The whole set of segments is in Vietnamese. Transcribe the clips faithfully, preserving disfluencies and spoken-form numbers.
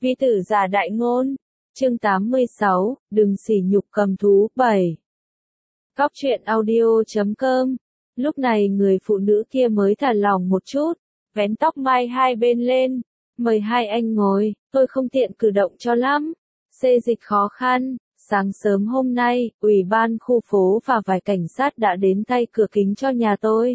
Vi tử giả đại ngôn. Chương tám mươi sáu, đừng sỉ nhục cầm thú. bảy. Cóc truyện audio chấm com. Lúc này người phụ nữ kia mới thả lỏng một chút, vén tóc mai hai bên lên. Mời hai anh ngồi, tôi không tiện cử động cho lắm. Xê dịch khó khăn. Sáng sớm hôm nay, ủy ban khu phố và vài cảnh sát đã đến tay cửa kính cho nhà tôi.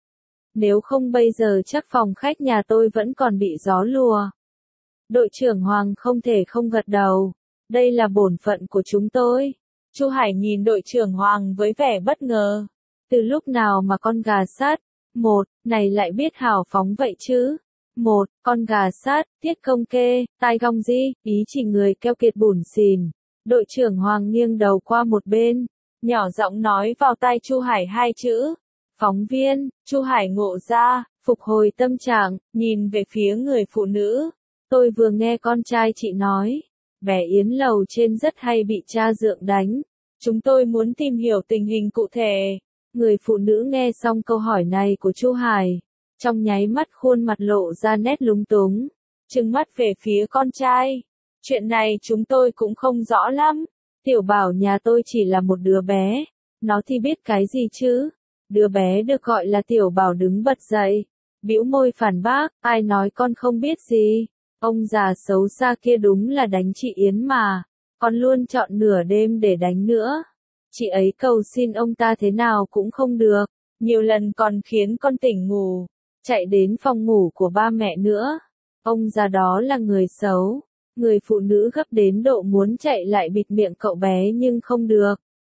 Nếu không bây giờ chắc phòng khách nhà tôi vẫn còn bị gió lùa. Đội trưởng Hoàng không thể không gật đầu. Đây là bổn phận của chúng tôi. Chu Hải nhìn đội trưởng Hoàng với vẻ bất ngờ. Từ lúc nào mà con gà sát, một, này lại biết hào phóng vậy chứ? Một, con gà sát, tiết công kê, tai gong di, ý chỉ người keo kiệt bủn xỉn. Đội trưởng Hoàng nghiêng đầu qua một bên, nhỏ giọng nói vào tai Chu Hải hai chữ. Phóng viên. Chu Hải ngộ ra, phục hồi tâm trạng, nhìn về phía người phụ nữ. Tôi vừa nghe con trai chị nói, bé Yến lầu trên rất hay bị cha dượng đánh. Chúng tôi muốn tìm hiểu tình hình cụ thể. Người phụ nữ nghe xong câu hỏi này của Chu Hải, trong nháy mắt khuôn mặt lộ ra nét lúng túng, trừng mắt về phía con trai. Chuyện này chúng tôi cũng không rõ lắm. Tiểu Bảo nhà tôi chỉ là một đứa bé, nó thì biết cái gì chứ? Đứa bé được gọi là Tiểu Bảo đứng bật dậy, bĩu môi phản bác, ai nói con không biết gì? Ông già xấu xa kia đúng là đánh chị Yến mà, con luôn chọn nửa đêm để đánh nữa. Chị ấy cầu xin ông ta thế nào cũng không được, nhiều lần còn khiến con tỉnh ngủ, chạy đến phòng ngủ của ba mẹ nữa. Ông già đó là người xấu. Người phụ nữ gấp đến độ muốn chạy lại bịt miệng cậu bé nhưng không được.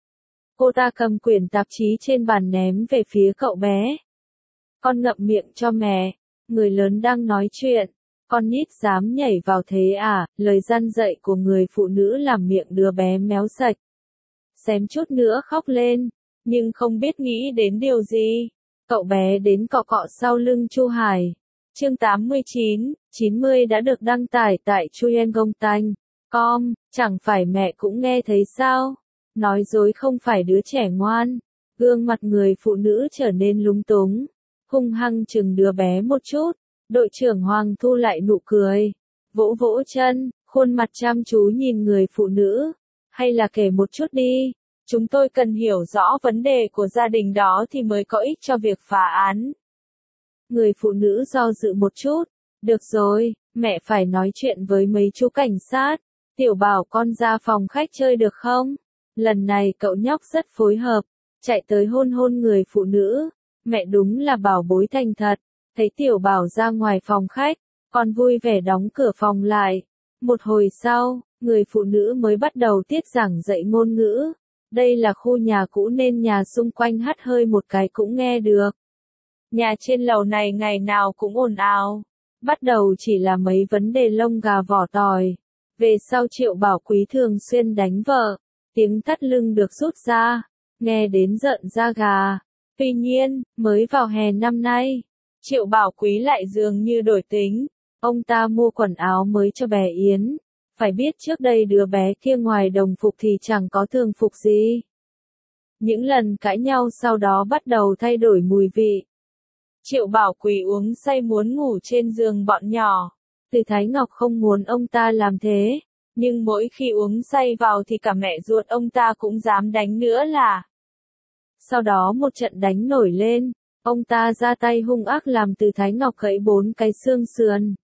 Cô ta cầm quyển tạp chí trên bàn ném về phía cậu bé. Con ngậm miệng cho mẹ, người lớn đang nói chuyện. Con nít dám nhảy vào thế à? Lời răn dạy của người phụ nữ làm miệng đứa bé méo sạch. Xém chút nữa khóc lên, nhưng không biết nghĩ đến điều gì. Cậu bé đến cọ cọ sau lưng Chu Hải. Chương tám mươi chín, chín mươi đã được đăng tải tại chuyenggong tanh chấm com, chẳng phải mẹ cũng nghe thấy sao? Nói dối không phải đứa trẻ ngoan. Gương mặt người phụ nữ trở nên lúng túng, hung hăng chừng đứa bé một chút. Đội trưởng Hoàng thu lại nụ cười, vỗ vỗ chân, khuôn mặt chăm chú nhìn người phụ nữ. Hay là kể một chút đi, chúng tôi cần hiểu rõ vấn đề của gia đình đó thì mới có ích cho việc phá án. Người phụ nữ do dự một chút. Được rồi, mẹ phải nói chuyện với mấy chú cảnh sát. Tiểu Bảo con ra phòng khách chơi được không? Lần này cậu nhóc rất phối hợp, chạy tới hôn hôn người phụ nữ. Mẹ đúng là bảo bối thành thật. Thấy Tiểu Bảo ra ngoài phòng khách, con vui vẻ đóng cửa phòng lại. Một hồi sau, người phụ nữ mới bắt đầu tiết giảng dạy ngôn ngữ. Đây là khu nhà cũ nên nhà xung quanh hắt hơi một cái cũng nghe được. Nhà trên lầu này ngày nào cũng ồn ào. Bắt đầu chỉ là mấy vấn đề lông gà vỏ tỏi. Về sau Triệu Bảo Quý thường xuyên đánh vợ. Tiếng thắt lưng được rút ra. Nghe đến giận da gà. Tuy nhiên, mới vào hè năm nay, Triệu Bảo Quý lại dường như đổi tính. Ông ta mua quần áo mới cho bé Yến. Phải biết trước đây đứa bé kia ngoài đồng phục thì chẳng có thường phục gì. Những lần cãi nhau sau đó bắt đầu thay đổi mùi vị. Triệu Bảo Quý uống say muốn ngủ trên giường bọn nhỏ. Từ Thái Ngọc không muốn ông ta làm thế, nhưng mỗi khi uống say vào thì cả mẹ ruột ông ta cũng dám đánh nữa là. Sau đó một trận đánh nổi lên, ông ta ra tay hung ác làm Từ Thái Ngọc gãy bốn cái xương sườn.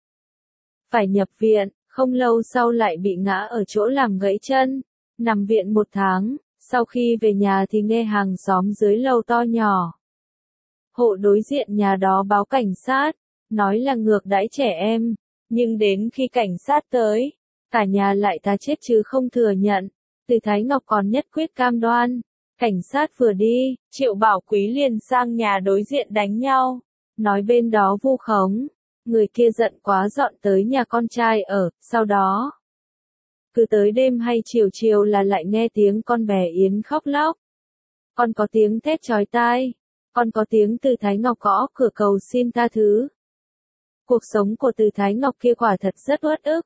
Phải nhập viện, không lâu sau lại bị ngã ở chỗ làm gãy chân, nằm viện một tháng, sau khi về nhà thì nghe hàng xóm dưới lầu to nhỏ. Hộ đối diện nhà đó báo cảnh sát, nói là ngược đãi trẻ em, nhưng đến khi cảnh sát tới, cả nhà lại thà chết chứ không thừa nhận. Từ Thái Ngọc còn nhất quyết cam đoan. Cảnh sát vừa đi, Triệu Bảo Quý liền sang nhà đối diện đánh nhau, nói bên đó vu khống. Người kia giận quá dọn tới nhà con trai ở, sau đó cứ tới đêm hay chiều chiều là lại nghe tiếng con bé Yến khóc lóc. Còn có tiếng thét chói tai. Còn có tiếng Từ Thái Ngọc gõ cửa cầu xin tha thứ. Cuộc sống của Từ Thái Ngọc kia quả thật rất uất ức.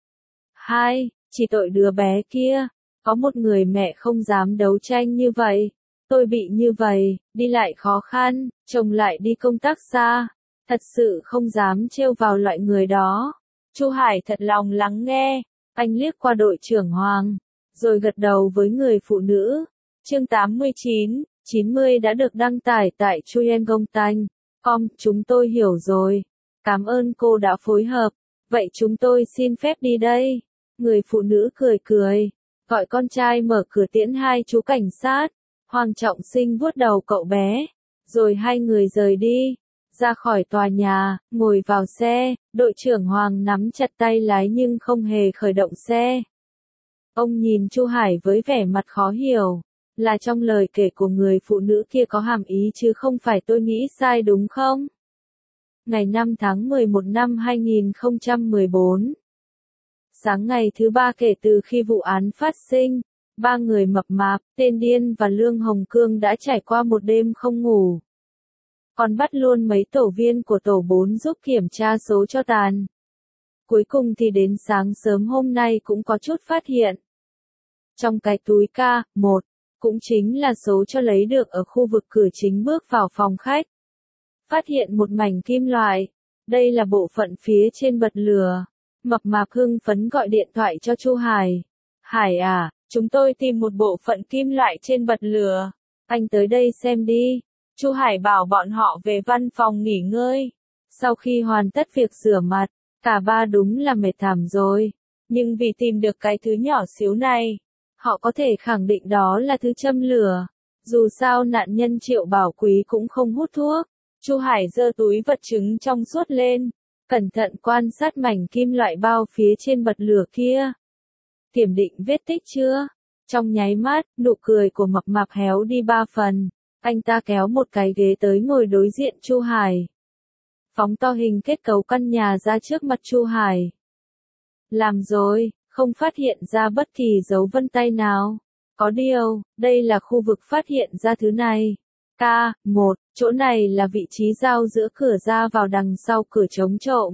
Hai, chỉ tội đứa bé kia. Có một người mẹ không dám đấu tranh như vậy. Tôi bị như vậy, đi lại khó khăn, chồng lại đi công tác xa. Thật sự không dám trêu vào loại người đó. Chu Hải thật lòng lắng nghe, anh liếc qua đội trưởng Hoàng, rồi gật đầu với người phụ nữ. Chương tám mươi chín, chín mươi đã được đăng tải tại chuyenggong tanh chấm com, chúng tôi hiểu rồi. Cảm ơn cô đã phối hợp, vậy chúng tôi xin phép đi đây. Người phụ nữ cười cười, gọi con trai mở cửa tiễn hai chú cảnh sát. Hoàng Trọng Sinh vuốt đầu cậu bé, rồi hai người rời đi, ra khỏi tòa nhà, ngồi vào xe. Đội trưởng Hoàng nắm chặt tay lái nhưng không hề khởi động xe. Ông nhìn Chu Hải với vẻ mặt khó hiểu, là trong lời kể của người phụ nữ kia có hàm ý chứ không phải tôi nghĩ sai đúng không? Ngày năm tháng mười một năm hai nghìn không trăm mười bốn. Sáng ngày thứ ba kể từ khi vụ án phát sinh, ba người mập mạp, Tên Điên và Lương Hồng Cương đã trải qua một đêm không ngủ. Còn bắt luôn mấy tổ viên của tổ bốn giúp kiểm tra số cho tàn. Cuối cùng thì đến sáng sớm hôm nay cũng có chút phát hiện. Trong cái túi K một, cũng chính là số cho lấy được ở khu vực cửa chính bước vào phòng khách. Phát hiện một mảnh kim loại. Đây là bộ phận phía trên bật lửa. Mập mạp hưng phấn gọi điện thoại cho Chu Hải. Hải à, chúng tôi tìm một bộ phận kim loại trên bật lửa. Anh tới đây xem đi. Chu Hải bảo bọn họ về văn phòng nghỉ ngơi. Sau khi hoàn tất việc rửa mặt, cả ba đúng là mệt thảm rồi. Nhưng vì tìm được cái thứ nhỏ xíu này, họ có thể khẳng định đó là thứ châm lửa. Dù sao nạn nhân Triệu Bảo Quý cũng không hút thuốc. Chu Hải giơ túi vật chứng trong suốt lên, cẩn thận quan sát mảnh kim loại bao phía trên bật lửa kia. Kiểm định vết tích chưa? Trong nháy mắt, nụ cười của mập mạp héo đi ba phần. Anh ta kéo một cái ghế tới ngồi đối diện Chu Hải. Phóng to hình kết cấu căn nhà ra trước mặt Chu Hải. Làm rồi, không phát hiện ra bất kỳ dấu vân tay nào. Có điều, đây là khu vực phát hiện ra thứ này. K một, chỗ này là vị trí giao giữa cửa ra vào đằng sau cửa chống trộm.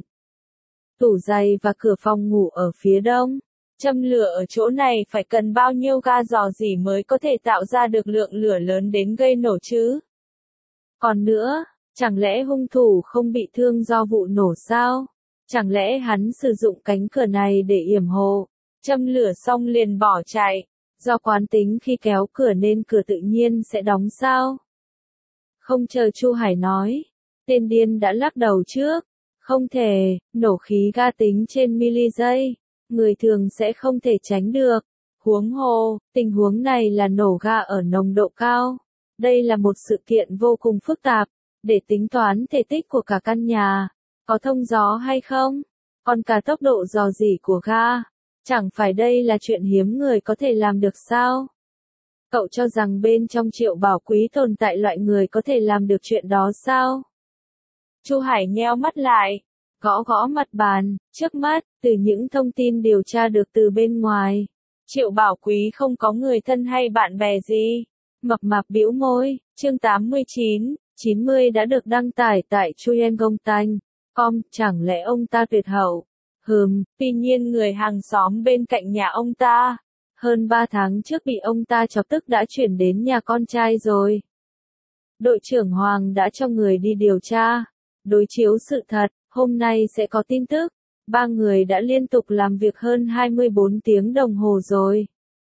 Tủ giày và cửa phòng ngủ ở phía đông. Châm lửa ở chỗ này phải cần bao nhiêu ga rò rỉ mới có thể tạo ra được lượng lửa lớn đến gây nổ chứ? Còn nữa, chẳng lẽ hung thủ không bị thương do vụ nổ sao? Chẳng lẽ hắn sử dụng cánh cửa này để yểm hộ, châm lửa xong liền bỏ chạy, do quán tính khi kéo cửa nên cửa tự nhiên sẽ đóng sao? Không chờ Chu Hải nói, Tên Điên đã lắc đầu trước. Không thể, nổ khí ga tính trên mili giây, người thường sẽ không thể tránh được. Huống hồ, tình huống này là nổ ga ở nồng độ cao. Đây là một sự kiện vô cùng phức tạp, để tính toán thể tích của cả căn nhà. Có thông gió hay không? Còn cả tốc độ rò rỉ của ga. Chẳng phải đây là chuyện hiếm người có thể làm được sao? Cậu cho rằng bên trong Triệu Bảo Quý tồn tại loại người có thể làm được chuyện đó sao? Chu Hải nheo mắt lại, gõ gõ mặt bàn. Trước mắt, từ những thông tin điều tra được từ bên ngoài, Triệu Bảo Quý không có người thân hay bạn bè gì. Mập mạp bĩu môi. Chương tám mươi chín, chín mươi đã được đăng tải tại chuyenggong tanh chấm com. Chẳng lẽ ông ta tuyệt hậu? Hừm, tuy nhiên người hàng xóm bên cạnh nhà ông ta, hơn ba tháng trước bị ông ta chọc tức đã chuyển đến nhà con trai rồi. Đội trưởng Hoàng đã cho người đi điều tra, đối chiếu sự thật, hôm nay sẽ có tin tức. Ba người đã liên tục làm việc hơn hai mươi bốn tiếng đồng hồ rồi.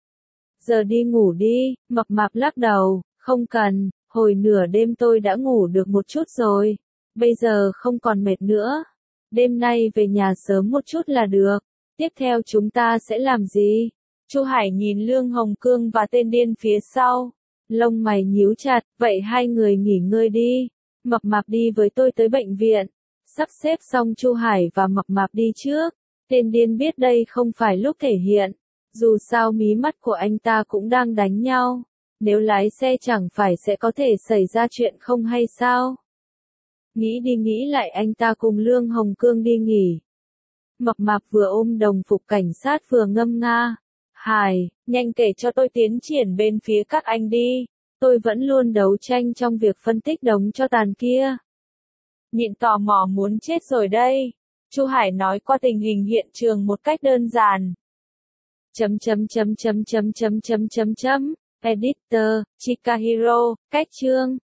Giờ đi ngủ đi, mập mạp lắc đầu, không cần, hồi nửa đêm tôi đã ngủ được một chút rồi. Bây giờ không còn mệt nữa. Đêm nay về nhà sớm một chút là được. Tiếp theo chúng ta sẽ làm gì? Chu Hải nhìn Lương Hồng Cương và Tên Điên phía sau. Lông mày nhíu chặt, vậy hai người nghỉ ngơi đi. Mập mạp đi với tôi tới bệnh viện. Sắp xếp xong Chu Hải và mập mạp đi trước. Tên Điên biết đây không phải lúc thể hiện. Dù sao mí mắt của anh ta cũng đang đánh nhau. Nếu lái xe chẳng phải sẽ có thể xảy ra chuyện không hay sao? Nghĩ đi nghĩ lại anh ta cùng Lương Hồng Cương đi nghỉ. Mập mạp vừa ôm đồng phục cảnh sát vừa ngâm nga. Hải, nhanh kể cho tôi tiến triển bên phía các anh đi. Tôi vẫn luôn đấu tranh trong việc phân tích đống cho tàn kia. Nhịn tò mò muốn chết rồi đây. Chu Hải nói qua tình hình hiện trường một cách đơn giản. Chấm chấm chấm chấm chấm chấm chấm chấm chấm. Editor, Chikahiro, cách chương.